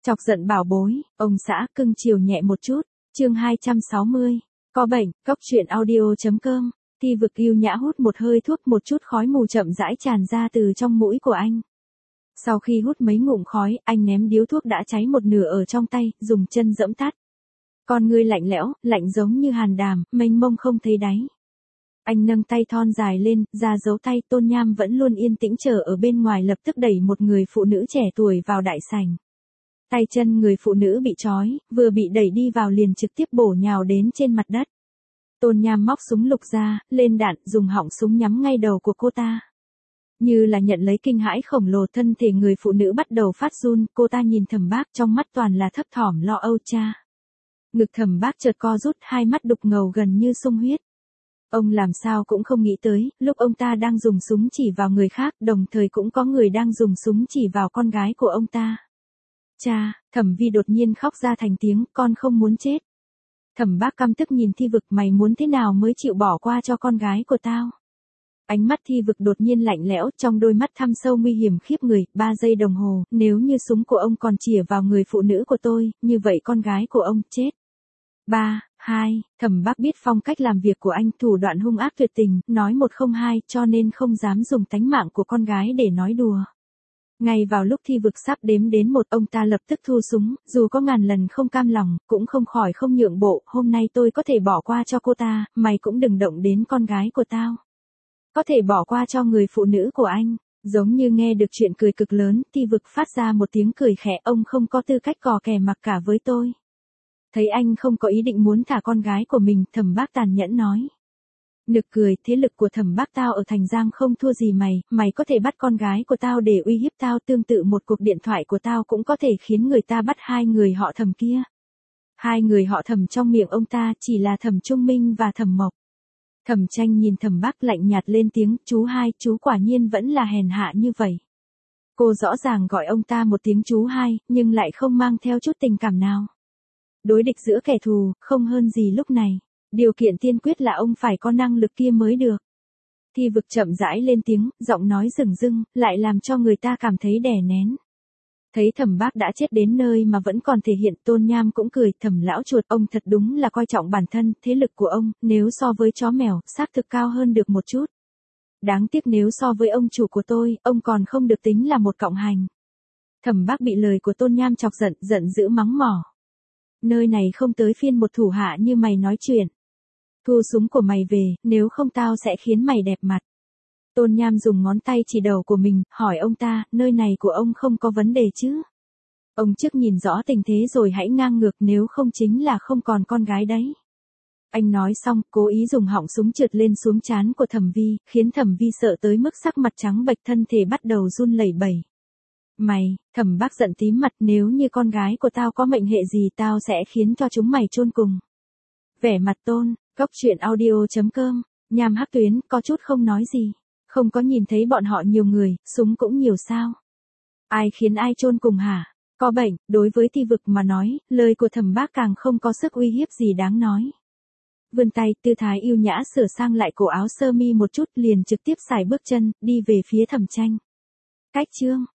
Chọc giận bảo bối, ông xã cưng chiều nhẹ một chút. Chương 260. Có bệnh, cốc truyện audio.com. Thi Vực yêu nhã hút một hơi thuốc, một chút khói mù chậm rãi tràn ra từ trong mũi của anh. Sau khi hút mấy ngụm khói, anh ném điếu thuốc đã cháy một nửa ở trong tay, dùng chân giẫm tắt. Con ngươi lạnh lẽo, lạnh giống như hàn đàm, mênh mông không thấy đáy. Anh nâng tay thon dài lên, ra dấu tay. Tôn Nham vẫn luôn yên tĩnh chờ ở bên ngoài, lập tức đẩy một người phụ nữ trẻ tuổi vào đại sảnh. Tay chân người phụ nữ bị trói, vừa bị đẩy đi vào liền trực tiếp bổ nhào đến trên mặt đất. Tôn Nham móc súng lục ra, lên đạn, dùng họng súng nhắm ngay đầu của cô ta. Như là nhận lấy kinh hãi khổng lồ, thân thể người phụ nữ bắt đầu phát run, cô ta nhìn Thẩm Bác trong mắt toàn là thấp thỏm lo âu. Cha. Ngực Thẩm Bác chợt co rút, hai mắt đục ngầu gần như sung huyết. Ông làm sao cũng không nghĩ tới, lúc ông ta đang dùng súng chỉ vào người khác, đồng thời cũng có người đang dùng súng chỉ vào con gái của ông ta. Cha, Thẩm Vi đột nhiên khóc ra thành tiếng, con không muốn chết. Thẩm Bác căm tức nhìn Thi Vực, mày muốn thế nào mới chịu bỏ qua cho con gái của tao? Ánh mắt Thi Vực đột nhiên lạnh lẽo, trong đôi mắt thâm sâu nguy hiểm khiếp người. 3 giây đồng hồ, nếu như súng của ông còn chĩa vào người phụ nữ của tôi, như vậy con gái của ông chết. 3, 2, Thẩm Bác biết phong cách làm việc của anh, thủ đoạn hung ác tuyệt tình, nói một không hai, cho nên không dám dùng tánh mạng của con gái để nói đùa. Ngay vào lúc Thi Vực sắp đếm đến 1, ông ta lập tức thu súng, dù có ngàn lần không cam lòng, cũng không khỏi không nhượng bộ. Hôm nay tôi có thể bỏ qua cho cô ta, mày cũng đừng động đến con gái của tao. Có thể bỏ qua cho người phụ nữ của anh. Giống như nghe được chuyện cười cực lớn, Thi Vực phát ra một tiếng cười khẽ, ông không có tư cách cò kè mặc cả với tôi. Thấy anh không có ý định muốn thả con gái của mình, Thẩm Bác tàn nhẫn nói. Nực cười, thế lực của Thẩm Bác tao ở Thành Giang không thua gì mày, mày có thể bắt con gái của tao để uy hiếp tao, tương tự một cuộc điện thoại của tao cũng có thể khiến người ta bắt 2 người họ Thẩm kia. 2 người họ Thẩm trong miệng ông ta chỉ là Thẩm Trung Minh và Thẩm Mộc. Thẩm Tranh nhìn Thẩm Bác lạnh nhạt lên tiếng, chú hai, chú quả nhiên vẫn là hèn hạ như vậy. Cô rõ ràng gọi ông ta một tiếng chú hai, nhưng lại không mang theo chút tình cảm nào. Đối địch giữa kẻ thù, không hơn gì lúc này. Điều kiện tiên quyết là ông phải có năng lực kia mới được. Thi Vực chậm rãi lên tiếng, giọng nói rừng rưng, lại làm cho người ta cảm thấy đè nén. Thấy Thẩm Bác đã chết đến nơi mà vẫn còn thể hiện, Tôn Nham cũng cười, Thẩm lão chuột, ông thật đúng là coi trọng bản thân, thế lực của ông, nếu so với chó mèo, xác thực cao hơn được một chút. Đáng tiếc nếu so với ông chủ của tôi, ông còn không được tính là một cộng hành. Thẩm Bác bị lời của Tôn Nham chọc giận, giận dữ mắng mỏ. Nơi này không tới phiên một thủ hạ như mày nói chuyện. Thu súng của mày về, nếu không tao sẽ khiến mày đẹp mặt. Tôn Nham dùng ngón tay chỉ đầu của mình, hỏi ông ta, nơi này của ông không có vấn đề chứ? Ông trước nhìn rõ tình thế rồi hãy ngang ngược, nếu không chính là không còn con gái đấy. Anh nói xong, cố ý dùng họng súng trượt lên xuống trán của Thẩm Vi, khiến Thẩm Vi sợ tới mức sắc mặt trắng bệch, thân thể bắt đầu run lẩy bẩy. Mày, Thẩm Bác giận tím mặt, nếu như con gái của tao có mệnh hệ gì tao sẽ khiến cho chúng mày chôn cùng. Vẻ mặt Tôn, cốc truyện audio.com, Nham Hắc Tuyến, có chút không nói gì. Không có nhìn thấy bọn họ nhiều người, súng cũng nhiều sao? Ai khiến ai chôn cùng hả? Có bệnh, đối với Thi Vực mà nói, lời của Thẩm Bác càng không có sức uy hiếp gì đáng nói. Vươn tay, tư thái yêu nhã sửa sang lại cổ áo sơ mi một chút, liền trực tiếp xài bước chân, đi về phía Thẩm Tranh. Cách chương.